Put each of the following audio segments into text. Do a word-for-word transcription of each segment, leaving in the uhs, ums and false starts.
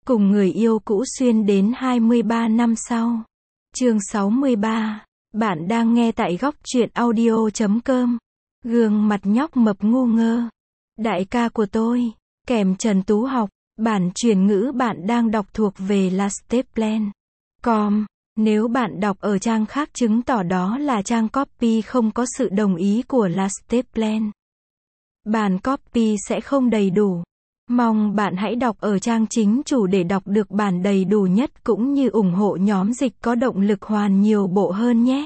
Cùng người yêu cũ xuyên đến hai mươi ba năm sau. Chương sáu mươi ba. Bạn đang nghe tại góc truyện audio chấm com. Gương mặt nhóc mập ngu ngơ. Đại ca của tôi. Kèm Trần Tú Học. Bản truyền ngữ bạn đang đọc thuộc về lasteplan chấm com. Nếu bạn đọc ở trang khác chứng tỏ đó là trang copy không có sự đồng ý của lasteplan. Bản copy sẽ không đầy đủ. Mong bạn hãy đọc ở trang chính chủ để đọc được bản đầy đủ nhất cũng như ủng hộ nhóm dịch có động lực hoàn nhiều bộ hơn nhé.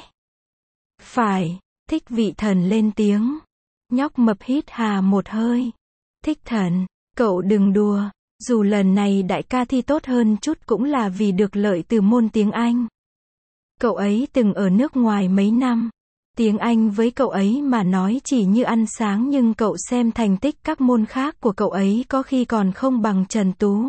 Phải, Thích Vị Thần lên tiếng. Nhóc mập hít hà một hơi. Thích Thần, cậu đừng đùa, dù lần này đại ca thi tốt hơn chút cũng là vì được lợi từ môn tiếng Anh. Cậu ấy từng ở nước ngoài mấy năm. Tiếng Anh với cậu ấy mà nói chỉ như ăn sáng nhưng cậu xem thành tích các môn khác của cậu ấy có khi còn không bằng Trần Tú.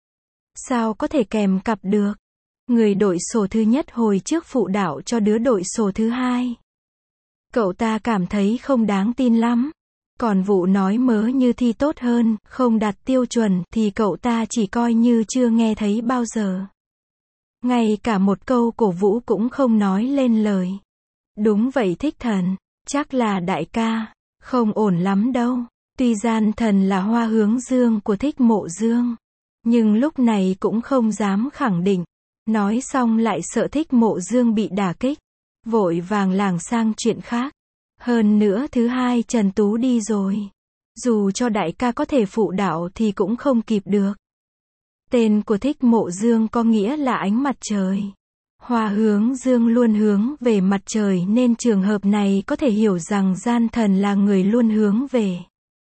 Sao có thể kèm cặp được? Người đội sổ thứ nhất hồi trước phụ đạo cho đứa đội sổ thứ hai. Cậu ta cảm thấy không đáng tin lắm. Còn vụ nói mớ như thi tốt hơn, không đạt tiêu chuẩn thì cậu ta chỉ coi như chưa nghe thấy bao giờ. Ngay cả một câu cổ vũ cũng không nói lên lời. Đúng vậy Thích Thần, chắc là đại ca, không ổn lắm đâu. Tuy Gian Thần là hoa hướng dương của Thích Mộ Dương, nhưng lúc này cũng không dám khẳng định. Nói xong lại sợ Thích Mộ Dương bị đả kích, vội vàng lảng sang chuyện khác. Hơn nữa thứ hai Trần Tú đi rồi. Dù cho đại ca có thể phụ đạo thì cũng không kịp được. Tên của Thích Mộ Dương có nghĩa là ánh mặt trời. Hoa hướng dương luôn hướng về mặt trời nên trường hợp này có thể hiểu rằng Gian Thần là người luôn hướng về.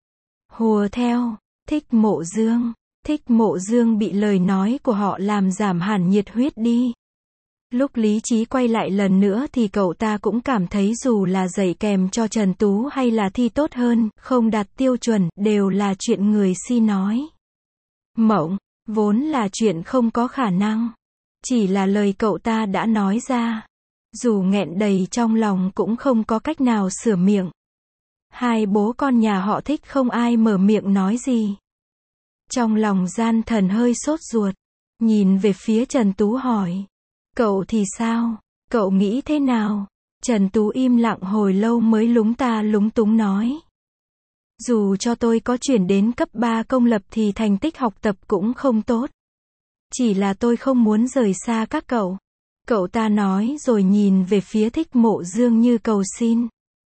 Hùa theo, Thích Mộ Dương. Thích Mộ Dương bị lời nói của họ làm giảm hẳn nhiệt huyết đi. Lúc lý trí quay lại lần nữa thì cậu ta cũng cảm thấy dù là dạy kèm cho Trần Tú hay là thi tốt hơn, không đạt tiêu chuẩn, đều là chuyện người si nói. Mộng, vốn là chuyện không có khả năng. Chỉ là lời cậu ta đã nói ra. Dù nghẹn đầy trong lòng cũng không có cách nào sửa miệng. Hai bố con nhà họ Thích không ai mở miệng nói gì. Trong lòng Gian Thần hơi sốt ruột. Nhìn về phía Trần Tú hỏi. Cậu thì sao? Cậu nghĩ thế nào? Trần Tú im lặng hồi lâu mới lúng ta lúng túng nói. Dù cho tôi có chuyển đến cấp ba công lập thì thành tích học tập cũng không tốt. Chỉ là tôi không muốn rời xa các cậu. Cậu ta nói rồi nhìn về phía Thích Mộ Dương như cầu xin.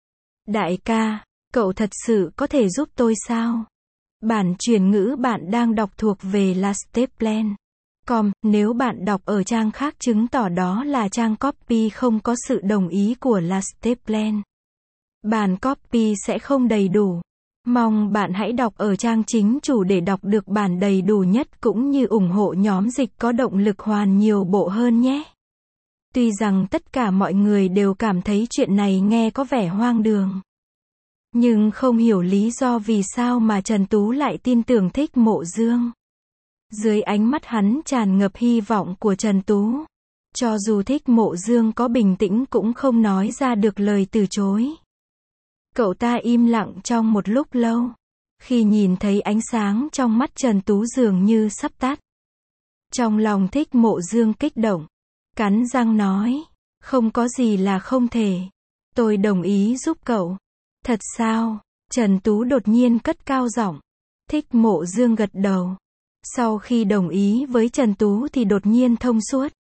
Đại ca, cậu thật sự có thể giúp tôi sao? Bản truyền ngữ bạn đang đọc thuộc về lasteplan chấm com. Nếu bạn đọc ở trang khác chứng tỏ đó là trang copy không có sự đồng ý của lasteplan. Bản copy sẽ không đầy đủ. Mong bạn hãy đọc ở trang chính chủ để đọc được bản đầy đủ nhất cũng như ủng hộ nhóm dịch có động lực hoàn nhiều bộ hơn nhé. Tuy rằng tất cả mọi người đều cảm thấy chuyện này nghe có vẻ hoang đường. Nhưng không hiểu lý do vì sao mà Trần Tú lại tin tưởng Thích Mộ Dương. Dưới ánh mắt hắn tràn ngập hy vọng của Trần Tú. Cho dù Thích Mộ Dương có bình tĩnh cũng không nói ra được lời từ chối. Cậu ta im lặng trong một lúc lâu. Khi nhìn thấy ánh sáng trong mắt Trần Tú dường như sắp tắt. Trong lòng Thích Mộ Dương kích động. Cắn răng nói. Không có gì là không thể. Tôi đồng ý giúp cậu. Thật sao? Trần Tú đột nhiên cất cao giọng. Thích Mộ Dương gật đầu. Sau khi đồng ý với Trần Tú thì đột nhiên thông suốt.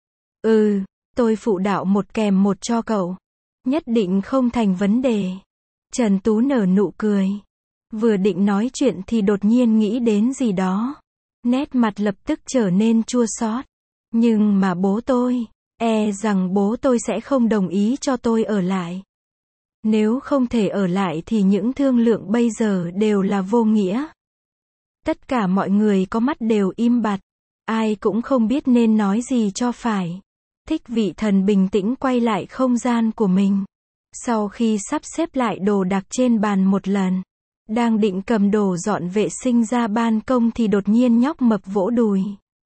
Ừ, tôi phụ đạo một kèm một cho cậu. Nhất định không thành vấn đề. Trần Tú nở nụ cười. Vừa định nói chuyện thì đột nhiên nghĩ đến gì đó. Nét mặt lập tức trở nên chua xót. Nhưng mà bố tôi, e rằng bố tôi sẽ không đồng ý cho tôi ở lại. Nếu không thể ở lại thì những thương lượng bây giờ đều là vô nghĩa. Tất cả mọi người có mắt đều im bặt. Ai cũng không biết nên nói gì cho phải. Thích Vị Thần bình tĩnh quay lại không gian của mình. Sau khi sắp xếp lại đồ đạc trên bàn một lần, đang định cầm đồ dọn vệ sinh ra ban công thì đột nhiên nhóc mập vỗ đùi.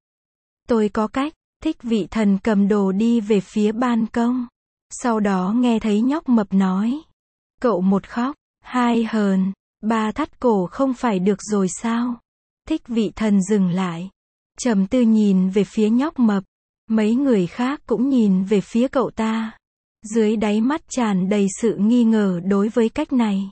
Tôi có cách. Thích Vị Thần cầm đồ đi về phía ban công. Sau đó nghe thấy nhóc mập nói. Cậu một khóc, hai hờn, ba thắt cổ không phải được rồi sao? Thích Vị Thần dừng lại. trầm tư nhìn về phía nhóc mập. Mấy người khác cũng nhìn về phía cậu ta. Dưới đáy mắt tràn đầy sự nghi ngờ đối với cách này.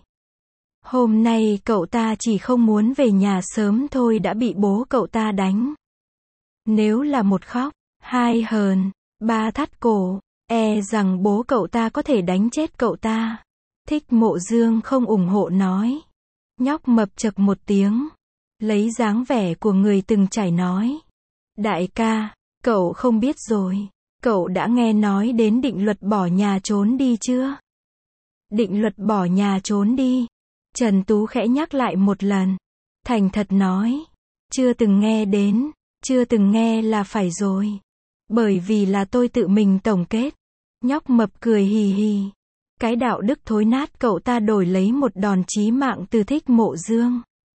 Hôm nay cậu ta chỉ không muốn về nhà sớm thôi đã bị bố cậu ta đánh. Nếu là một khóc, hai hờn, ba thắt cổ, e rằng bố cậu ta có thể đánh chết cậu ta. Thích Mộ Dương không ủng hộ nói. Nhóc mập chậc một tiếng. Lấy dáng vẻ của người từng trải nói. Đại ca, cậu không biết rồi. Cậu đã nghe nói đến định luật bỏ nhà trốn đi chưa? Định luật bỏ nhà trốn đi. Trần Tú khẽ nhắc lại một lần. Thành thật nói. Chưa từng nghe đến. Chưa từng nghe là phải rồi. Bởi vì là tôi tự mình tổng kết. Nhóc mập cười hì hì. Cái đạo đức thối nát cậu ta đổi lấy một đòn chí mạng từ Thích Mộ Dương.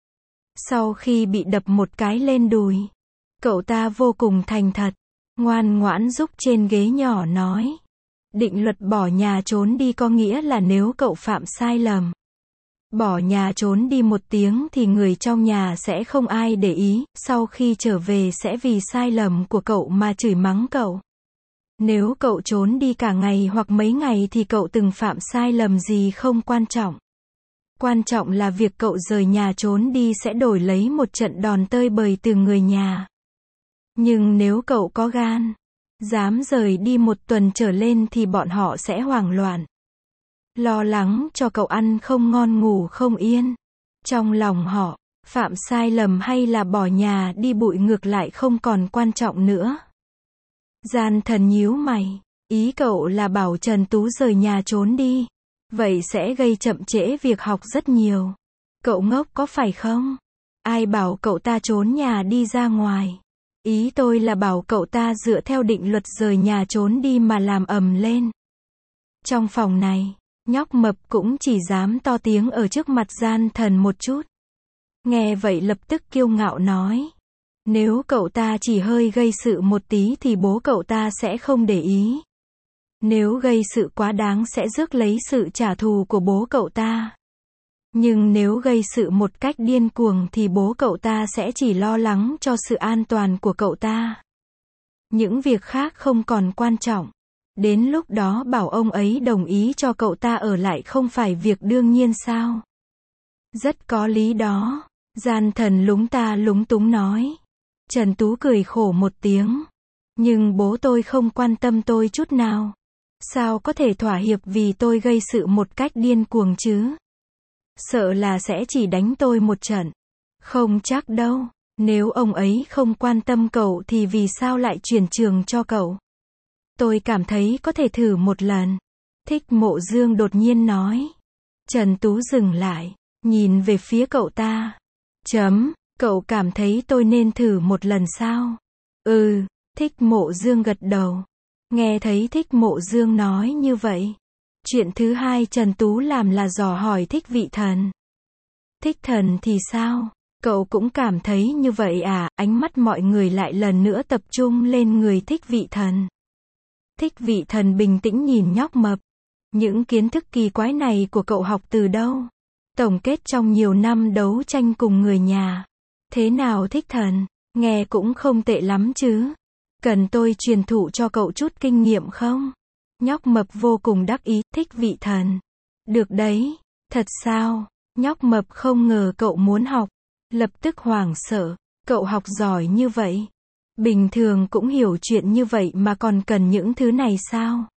Sau khi bị đập một cái lên đùi, cậu ta vô cùng thành thật, ngoan ngoãn rúc trên ghế nhỏ nói. Định luật bỏ nhà trốn đi có nghĩa là nếu cậu phạm sai lầm, bỏ nhà trốn đi một tiếng thì người trong nhà sẽ không ai để ý, sau khi trở về sẽ vì sai lầm của cậu mà chửi mắng cậu. Nếu cậu trốn đi cả ngày hoặc mấy ngày thì cậu từng phạm sai lầm gì không quan trọng. Quan trọng là việc cậu rời nhà trốn đi sẽ đổi lấy một trận đòn tơi bời từ người nhà. Nhưng nếu cậu có gan, dám rời đi một tuần trở lên thì bọn họ sẽ hoảng loạn. Lo lắng cho cậu ăn không ngon ngủ không yên. Trong lòng họ, phạm sai lầm hay là bỏ nhà đi bụi ngược lại không còn quan trọng nữa. Gian Thần nhíu mày, ý cậu là bảo Trần Tú rời nhà trốn đi. Vậy sẽ gây chậm trễ việc học rất nhiều. Cậu ngốc có phải không? Ai bảo cậu ta trốn nhà đi ra ngoài? Ý tôi là bảo cậu ta dựa theo định luật rời nhà trốn đi mà làm ầm lên. Trong phòng này, nhóc mập cũng chỉ dám to tiếng ở trước mặt Gian Thần một chút. Nghe vậy lập tức kiêu ngạo nói. Nếu cậu ta chỉ hơi gây sự một tí thì bố cậu ta sẽ không để ý. Nếu gây sự quá đáng sẽ rước lấy sự trả thù của bố cậu ta. Nhưng nếu gây sự một cách điên cuồng thì bố cậu ta sẽ chỉ lo lắng cho sự an toàn của cậu ta. Những việc khác không còn quan trọng. Đến lúc đó bảo ông ấy đồng ý cho cậu ta ở lại không phải việc đương nhiên sao? Rất có lý đó. Gian Thần lúng ta lúng túng nói. Trần Tú cười khổ một tiếng. Nhưng bố tôi không quan tâm tôi chút nào. Sao có thể thỏa hiệp vì tôi gây sự một cách điên cuồng chứ? Sợ là sẽ chỉ đánh tôi một trận. Không chắc đâu. Nếu ông ấy không quan tâm cậu thì vì sao lại chuyển trường cho cậu? Tôi cảm thấy có thể thử một lần. Thích Mộ Dương đột nhiên nói. Trần Tú dừng lại, nhìn về phía cậu ta. Chấm, cậu cảm thấy tôi nên thử một lần sao? Ừ, Thích Mộ Dương gật đầu. Nghe thấy Thích Mộ Dương nói như vậy. Chuyện thứ hai Trần Tú làm là dò hỏi Thích Vị Thần. Thích Thần thì sao? Cậu cũng cảm thấy như vậy à? Ánh mắt mọi người lại lần nữa tập trung lên người Thích Vị Thần. Thích Vị Thần bình tĩnh nhìn nhóc mập. Những kiến thức kỳ quái này của cậu học từ đâu? Tổng kết trong nhiều năm đấu tranh cùng người nhà. Thế nào Thích Thần? Nghe cũng không tệ lắm chứ. Cần tôi truyền thụ cho cậu chút kinh nghiệm không? Nhóc mập vô cùng đắc ý. Thích Vị Thần. Được đấy. Thật sao? Nhóc mập không ngờ cậu muốn học. Lập tức hoảng sợ. Cậu học giỏi như vậy. Bình thường cũng hiểu chuyện như vậy mà còn cần những thứ này sao?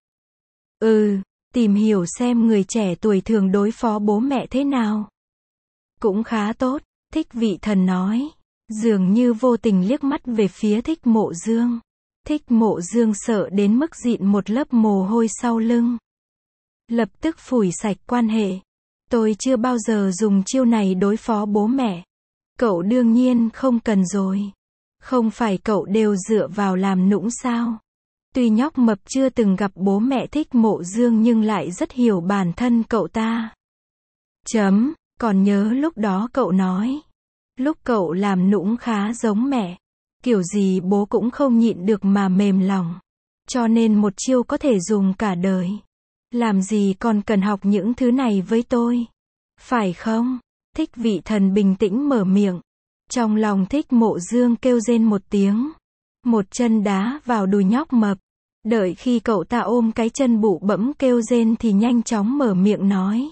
Ừ, tìm hiểu xem người trẻ tuổi thường đối phó bố mẹ thế nào. Cũng khá tốt, Thích Vị Thần nói. Dường như vô tình liếc mắt về phía Thích Mộ Dương. Thích Mộ Dương sợ đến mức dịn một lớp mồ hôi sau lưng. Lập tức phủi sạch quan hệ. Tôi chưa bao giờ dùng chiêu này đối phó bố mẹ. Cậu đương nhiên không cần rồi. Không phải cậu đều dựa vào làm nũng sao? Tuy nhóc mập chưa từng gặp bố mẹ Thích Mộ Dương nhưng lại rất hiểu bản thân cậu ta. Chấm, còn nhớ lúc đó cậu nói. Lúc cậu làm nũng khá giống mẹ. Kiểu gì bố cũng không nhịn được mà mềm lòng. Cho nên một chiêu có thể dùng cả đời. Làm gì còn cần học những thứ này với tôi? Phải không? Thích Vị Thần bình tĩnh mở miệng. Trong lòng Thích Mộ Dương kêu rên một tiếng. Một chân đá vào đùi nhóc mập. Đợi khi cậu ta ôm cái chân bụ bẫm kêu rên thì nhanh chóng mở miệng nói.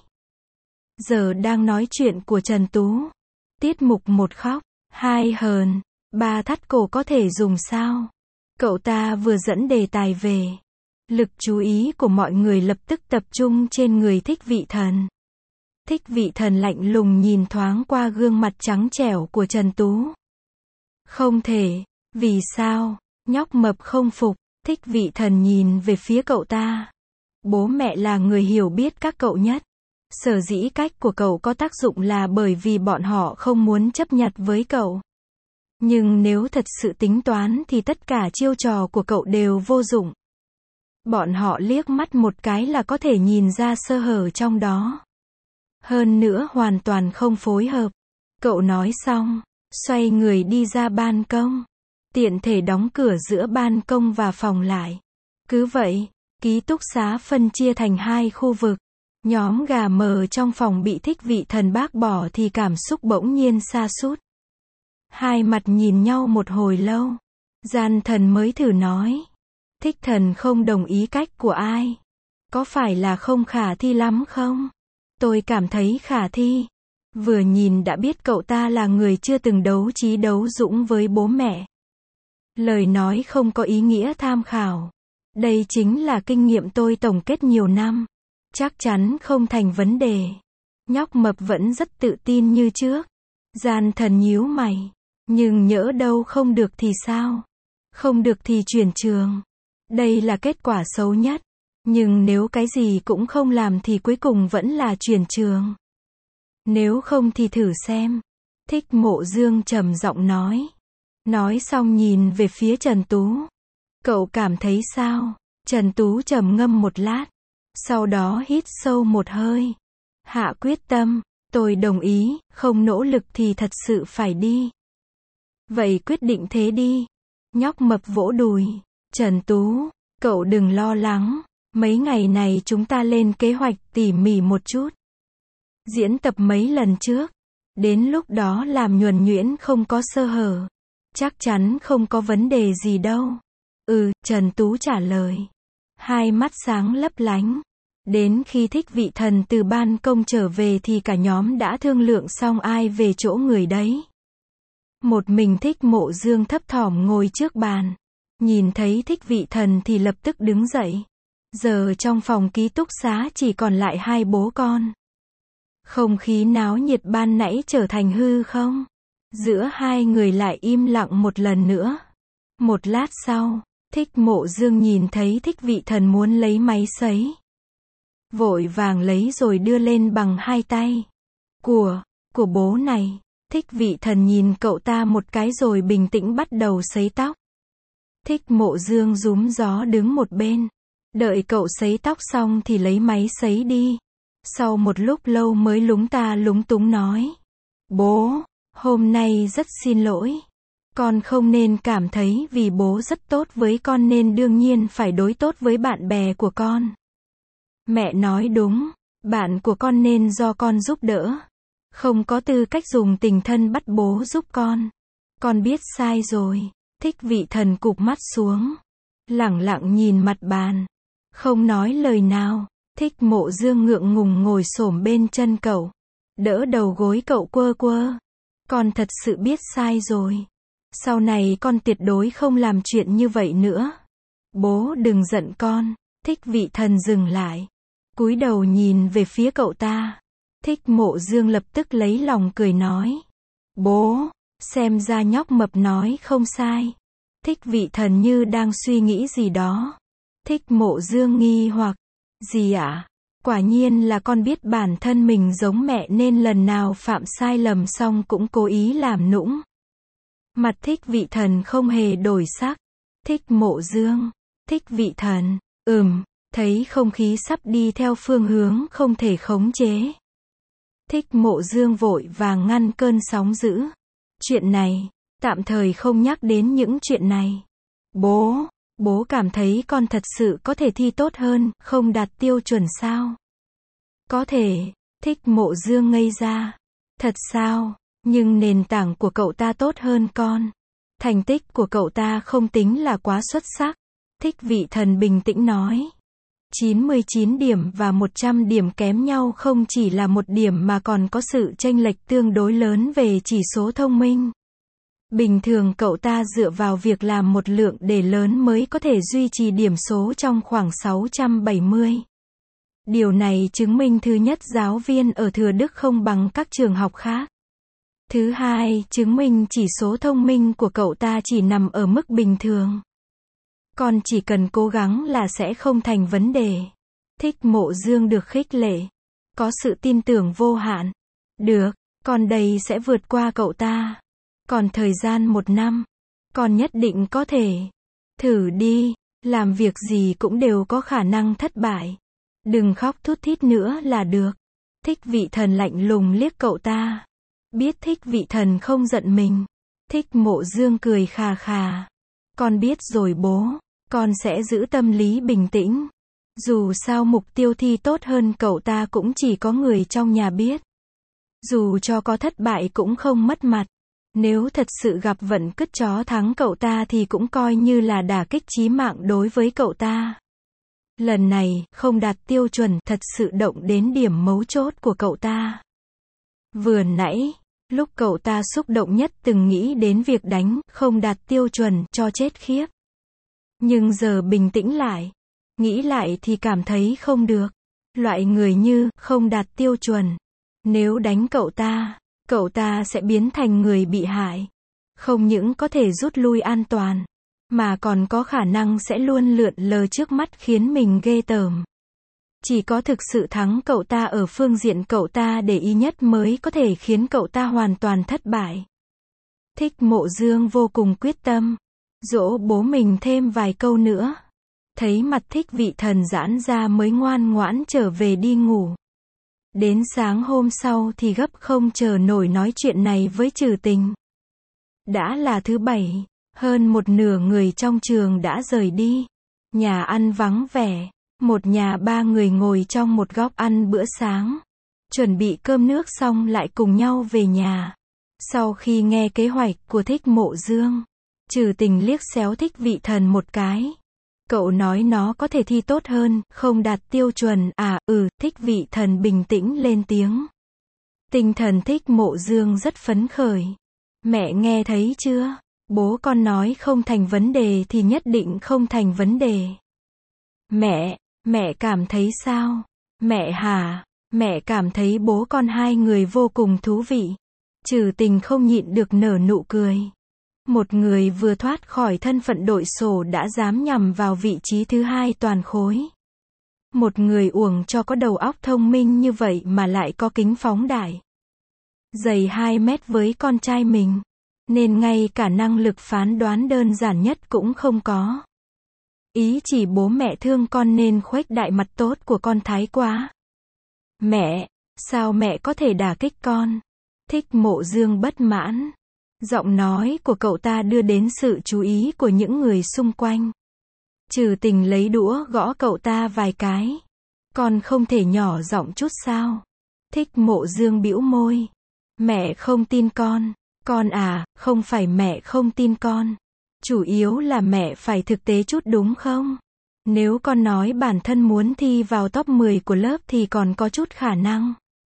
Giờ đang nói chuyện của Trần Tú. Tiết mục một khóc, hai hờn, ba thắt cổ có thể dùng sao? Cậu ta vừa dẫn đề tài về. Lực chú ý của mọi người lập tức tập trung trên người Thích Vị Thần. Thích Vị Thần lạnh lùng nhìn thoáng qua gương mặt trắng trẻo của Trần Tú. Không thể, vì sao? Nhóc mập không phục. Thích Vị Thần nhìn về phía cậu ta. Bố mẹ là người hiểu biết các cậu nhất. Sở dĩ cách của cậu có tác dụng là bởi vì bọn họ không muốn chấp nhặt với cậu. Nhưng nếu thật sự tính toán thì tất cả chiêu trò của cậu đều vô dụng. Bọn họ liếc mắt một cái là có thể nhìn ra sơ hở trong đó. Hơn nữa hoàn toàn không phối hợp. Cậu nói xong, xoay người đi ra ban công. Tiện thể đóng cửa giữa ban công và phòng lại. Cứ vậy, ký túc xá phân chia thành hai khu vực. Nhóm gà mờ trong phòng bị Thích Vị Thần bác bỏ thì cảm xúc bỗng nhiên sa sút. Hai mặt nhìn nhau một hồi lâu. Gian Thần mới thử nói. Thích Thần không đồng ý cách của ai. Có phải là không khả thi lắm không? Tôi cảm thấy khả thi. Vừa nhìn đã biết cậu ta là người chưa từng đấu trí đấu dũng với bố mẹ. Lời nói không có ý nghĩa tham khảo. Đây chính là kinh nghiệm tôi tổng kết nhiều năm. Chắc chắn không thành vấn đề. Nhóc mập vẫn rất tự tin như trước. Gian Thần nhíu mày. Nhưng nhỡ đâu không được thì sao? Không được thì chuyển trường. Đây là kết quả xấu nhất. Nhưng nếu cái gì cũng không làm thì cuối cùng vẫn là chuyển trường. Nếu không thì thử xem. Thích Mộ Dương trầm giọng nói. Nói xong nhìn về phía Trần Tú. Cậu cảm thấy sao? Trần Tú trầm ngâm một lát. Sau đó hít sâu một hơi. Hạ quyết tâm. Tôi đồng ý, không nỗ lực thì thật sự phải đi. Vậy quyết định thế đi. Nhóc mập vỗ đùi. Trần Tú, cậu đừng lo lắng. Mấy ngày này chúng ta lên kế hoạch tỉ mỉ một chút. Diễn tập mấy lần trước. Đến lúc đó làm nhuần nhuyễn không có sơ hở. Chắc chắn không có vấn đề gì đâu. Ừ, Trần Tú trả lời. Hai mắt sáng lấp lánh. Đến khi Thích Vị Thần từ ban công trở về thì cả nhóm đã thương lượng xong ai về chỗ người đấy. Một mình Thích Mộ Dương thấp thỏm ngồi trước bàn. Nhìn thấy Thích Vị Thần thì lập tức đứng dậy. Giờ trong phòng ký túc xá chỉ còn lại hai bố con. Không khí náo nhiệt ban nãy trở thành hư không? Giữa hai người lại im lặng một lần nữa. Một lát sau, Thích Mộ Dương nhìn thấy Thích Vị Thần muốn lấy máy sấy. Vội vàng lấy rồi đưa lên bằng hai tay. Của, của bố này. Thích Vị Thần nhìn cậu ta một cái rồi bình tĩnh bắt đầu sấy tóc. Thích Mộ Dương rúm gió đứng một bên. Đợi cậu sấy tóc xong thì lấy máy sấy đi. Sau một lúc lâu mới lúng ta lúng túng nói. Bố, hôm nay rất xin lỗi. Con không nên cảm thấy vì bố rất tốt với con nên đương nhiên phải đối tốt với bạn bè của con. Mẹ nói đúng, bạn của con nên do con giúp đỡ. Không có tư cách dùng tình thân bắt bố giúp con. Con biết sai rồi. Thích Vị Thần cụp mắt xuống. Lẳng lặng nhìn mặt bàn. Không nói lời nào. Thích Mộ Dương ngượng ngùng ngồi xổm bên chân cậu. Đỡ đầu gối cậu quơ quơ. Con thật sự biết sai rồi. Sau này con tuyệt đối không làm chuyện như vậy nữa. Bố đừng giận con. Thích Vị Thần dừng lại. Cúi đầu nhìn về phía cậu ta. Thích Mộ Dương lập tức lấy lòng cười nói. Bố, xem ra nhóc mập nói không sai. Thích Vị Thần như đang suy nghĩ gì đó. Thích Mộ Dương nghi hoặc. Gì ạ? À? Quả nhiên là con biết bản thân mình giống mẹ nên lần nào phạm sai lầm xong cũng cố ý làm nũng. Mặt Thích Vị Thần không hề đổi sắc. Thích Mộ Dương. Thích Vị Thần. Ừm, thấy không khí sắp đi theo phương hướng không thể khống chế. Thích Mộ Dương vội vàng ngăn cơn sóng dữ. Chuyện này, tạm thời không nhắc đến những chuyện này. Bố, bố cảm thấy con thật sự có thể thi tốt hơn, không đạt tiêu chuẩn sao? Có thể. Thích Mộ Dương ngây ra. Thật sao? Nhưng nền tảng của cậu ta tốt hơn con. Thành tích của cậu ta không tính là quá xuất sắc. Thích Vị Thần bình tĩnh nói. chín mươi chín điểm và một trăm điểm kém nhau không chỉ là một điểm mà còn có sự chênh lệch tương đối lớn về chỉ số thông minh. Bình thường cậu ta dựa vào việc làm một lượng đề lớn mới có thể duy trì điểm số trong khoảng sáu trăm bảy mươi. Điều này chứng minh thứ nhất giáo viên ở Thừa Đức không bằng các trường học khác. Thứ hai, chứng minh chỉ số thông minh của cậu ta chỉ nằm ở mức bình thường. Con chỉ cần cố gắng là sẽ không thành vấn đề. Thích Mộ Dương được khích lệ. Có sự tin tưởng vô hạn. Được, con đây sẽ vượt qua cậu ta. Còn thời gian một năm, con nhất định có thể. Thử đi, làm việc gì cũng đều có khả năng thất bại. Đừng khóc thút thít nữa là được. Thích Vị Thần lạnh lùng liếc cậu ta. Biết Thích Vị Thần không giận mình. Thích Mộ Dương cười khà khà. Con biết rồi bố, con sẽ giữ tâm lý bình tĩnh. Dù sao mục tiêu thi tốt hơn cậu ta cũng chỉ có người trong nhà biết. Dù cho có thất bại cũng không mất mặt. Nếu thật sự gặp vận cứt chó thắng cậu ta thì cũng coi như là đả kích chí mạng đối với cậu ta. Lần này, không đạt tiêu chuẩn, thật sự động đến điểm mấu chốt của cậu ta. Vừa nãy, lúc cậu ta xúc động nhất từng nghĩ đến việc đánh, không đạt tiêu chuẩn, cho chết khiếp. Nhưng giờ bình tĩnh lại, nghĩ lại thì cảm thấy không được. Loại người như, không đạt tiêu chuẩn. Nếu đánh cậu ta, cậu ta sẽ biến thành người bị hại. Không những có thể rút lui an toàn, mà còn có khả năng sẽ luôn lượn lờ trước mắt khiến mình ghê tởm. Chỉ có thực sự thắng cậu ta ở phương diện cậu ta để ý nhất mới có thể khiến cậu ta hoàn toàn thất bại. Thích Mộ Dương vô cùng quyết tâm. Dỗ bố mình thêm vài câu nữa. Thấy mặt Thích Vị Thần giãn ra mới ngoan ngoãn trở về đi ngủ. Đến sáng hôm sau thì gấp không chờ nổi nói chuyện này với Trừ Tình. Đã là thứ bảy, hơn một nửa người trong trường đã rời đi. Nhà ăn vắng vẻ, một nhà ba người ngồi trong một góc ăn bữa sáng. Chuẩn bị cơm nước xong lại cùng nhau về nhà. Sau khi nghe kế hoạch của Thích Mộ Dương, Trừ Tình liếc xéo Thích Vị Thần một cái. Cậu nói nó có thể thi tốt hơn, không đạt tiêu chuẩn, à, ừ, Thích Vị Thần bình tĩnh lên tiếng. Tinh thần Thích Mộ Dương rất phấn khởi. Mẹ nghe thấy chưa? Bố con nói không thành vấn đề thì nhất định không thành vấn đề. Mẹ, mẹ cảm thấy sao? Mẹ hả? Mẹ cảm thấy bố con hai người vô cùng thú vị. Trừ Tình không nhịn được nở nụ cười. Một người vừa thoát khỏi thân phận đội sổ đã dám nhằm vào vị trí thứ hai toàn khối. Một người uổng cho có đầu óc thông minh như vậy mà lại có kính phóng đại. Dày hai mét với con trai mình. Nên ngay cả năng lực phán đoán đơn giản nhất cũng không có. Ý chỉ bố mẹ thương con nên khuếch đại mặt tốt của con thái quá. Mẹ, sao mẹ có thể đả kích con? Thích Mộ Dương bất mãn. Giọng nói của cậu ta đưa đến sự chú ý của những người xung quanh. Trừ Tình lấy đũa gõ cậu ta vài cái. Con không thể nhỏ giọng chút sao? Thích Mộ Dương bĩu môi. Mẹ không tin con. Con à, không phải mẹ không tin con. Chủ yếu là mẹ phải thực tế chút đúng không? Nếu con nói bản thân muốn thi vào top mười của lớp thì còn có chút khả năng.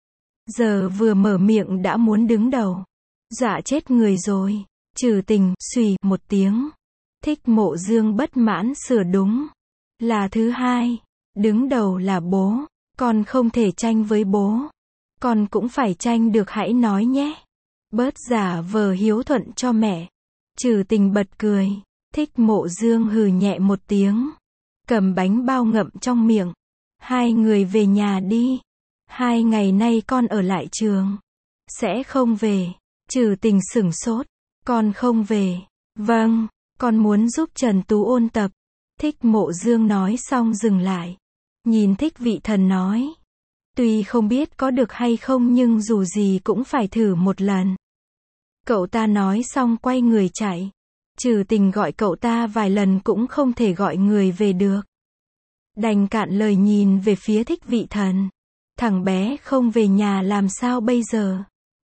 Giờ vừa mở miệng đã muốn đứng đầu. Dọa chết người rồi. Trừ Tình, xùy, một tiếng. Thích Mộ Dương bất mãn sửa đúng. Là thứ hai. Đứng đầu là bố. Con không thể tranh với bố. Con cũng phải tranh được hãy nói nhé. Bớt giả vờ hiếu thuận cho mẹ. Trừ Tình bật cười. Thích Mộ Dương hừ nhẹ một tiếng. Cầm bánh bao ngậm trong miệng. Hai người về nhà đi. Hai ngày nay con ở lại trường. Sẽ không về. Trừ Tình sửng sốt. Con không về. Vâng, con muốn giúp Trần Tú ôn tập. Thích Mộ Dương nói xong dừng lại. Nhìn Thích Vị Thần nói. Tuy không biết có được hay không nhưng dù gì cũng phải thử một lần. Cậu ta nói xong quay người chạy. Trừ Tình gọi cậu ta vài lần cũng không thể gọi người về được. Đành cạn lời nhìn về phía Thích Vị Thần. Thằng bé không về nhà làm sao bây giờ?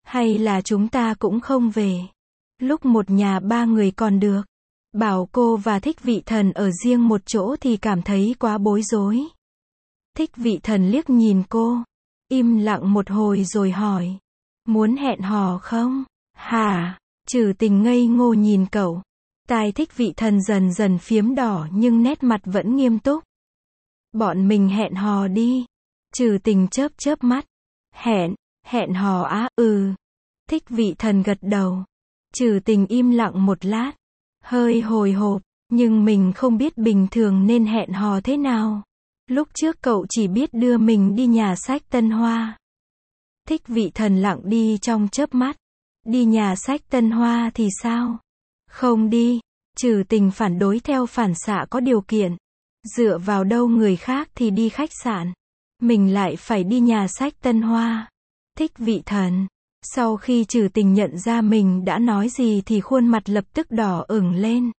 Hay là chúng ta cũng không về. Lúc một nhà ba người còn được. Bảo cô và Thích Vị Thần ở riêng một chỗ thì cảm thấy quá bối rối. Thích Vị Thần liếc nhìn cô. Im lặng một hồi rồi hỏi. Muốn hẹn hò không? Hả? Trừ Tình ngây ngô nhìn cậu. Tai Thích Vị Thần dần dần phiếm đỏ nhưng nét mặt vẫn nghiêm túc. Bọn mình hẹn hò đi. Trừ Tình chớp chớp mắt. Hẹn, hẹn hò á, ừ. Thích Vị Thần gật đầu. Trừ Tình im lặng một lát. Hơi hồi hộp, nhưng mình không biết bình thường nên hẹn hò thế nào. Lúc trước cậu chỉ biết đưa mình đi nhà sách Tân Hoa. Thích Vị Thần lặng đi trong chớp mắt. Đi nhà sách Tân Hoa thì sao? Không đi. Trừ Tình phản đối theo phản xạ có điều kiện. Dựa vào đâu người khác thì đi khách sạn. Mình lại phải đi nhà sách Tân Hoa. Thích Vị Thần. Sau khi Trừ Tình nhận ra mình đã nói gì thì khuôn mặt lập tức đỏ ửng lên.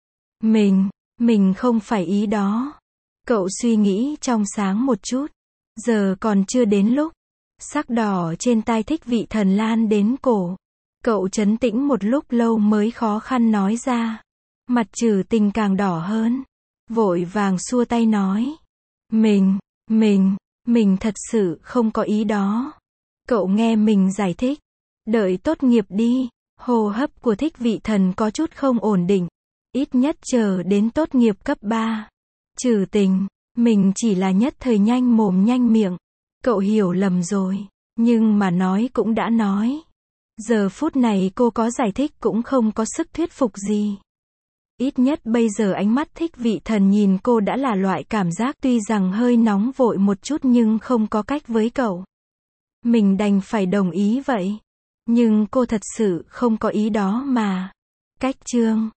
Mình, mình không phải ý đó. Cậu suy nghĩ trong sáng một chút. Giờ còn chưa đến lúc. Sắc đỏ trên tai Thích Vị Thần lan đến cổ. Cậu trấn tĩnh một lúc lâu mới khó khăn nói ra. Mặt Trừ Tình càng đỏ hơn. Vội vàng xua tay nói. Mình, mình, mình thật sự không có ý đó. Cậu nghe mình giải thích. Đợi tốt nghiệp đi. Hô hấp của Thích Vị Thần có chút không ổn định. Ít nhất chờ đến tốt nghiệp cấp ba. Trừ Tình, mình chỉ là nhất thời nhanh mồm nhanh miệng. Cậu hiểu lầm rồi. Nhưng mà nói cũng đã nói. Giờ phút này cô có giải thích cũng không có sức thuyết phục gì. Ít nhất bây giờ ánh mắt Thích Vị Thần nhìn cô đã là loại cảm giác tuy rằng hơi nóng vội một chút nhưng không có cách với cậu. Mình đành phải đồng ý vậy. Nhưng cô thật sự không có ý đó mà. Cách chương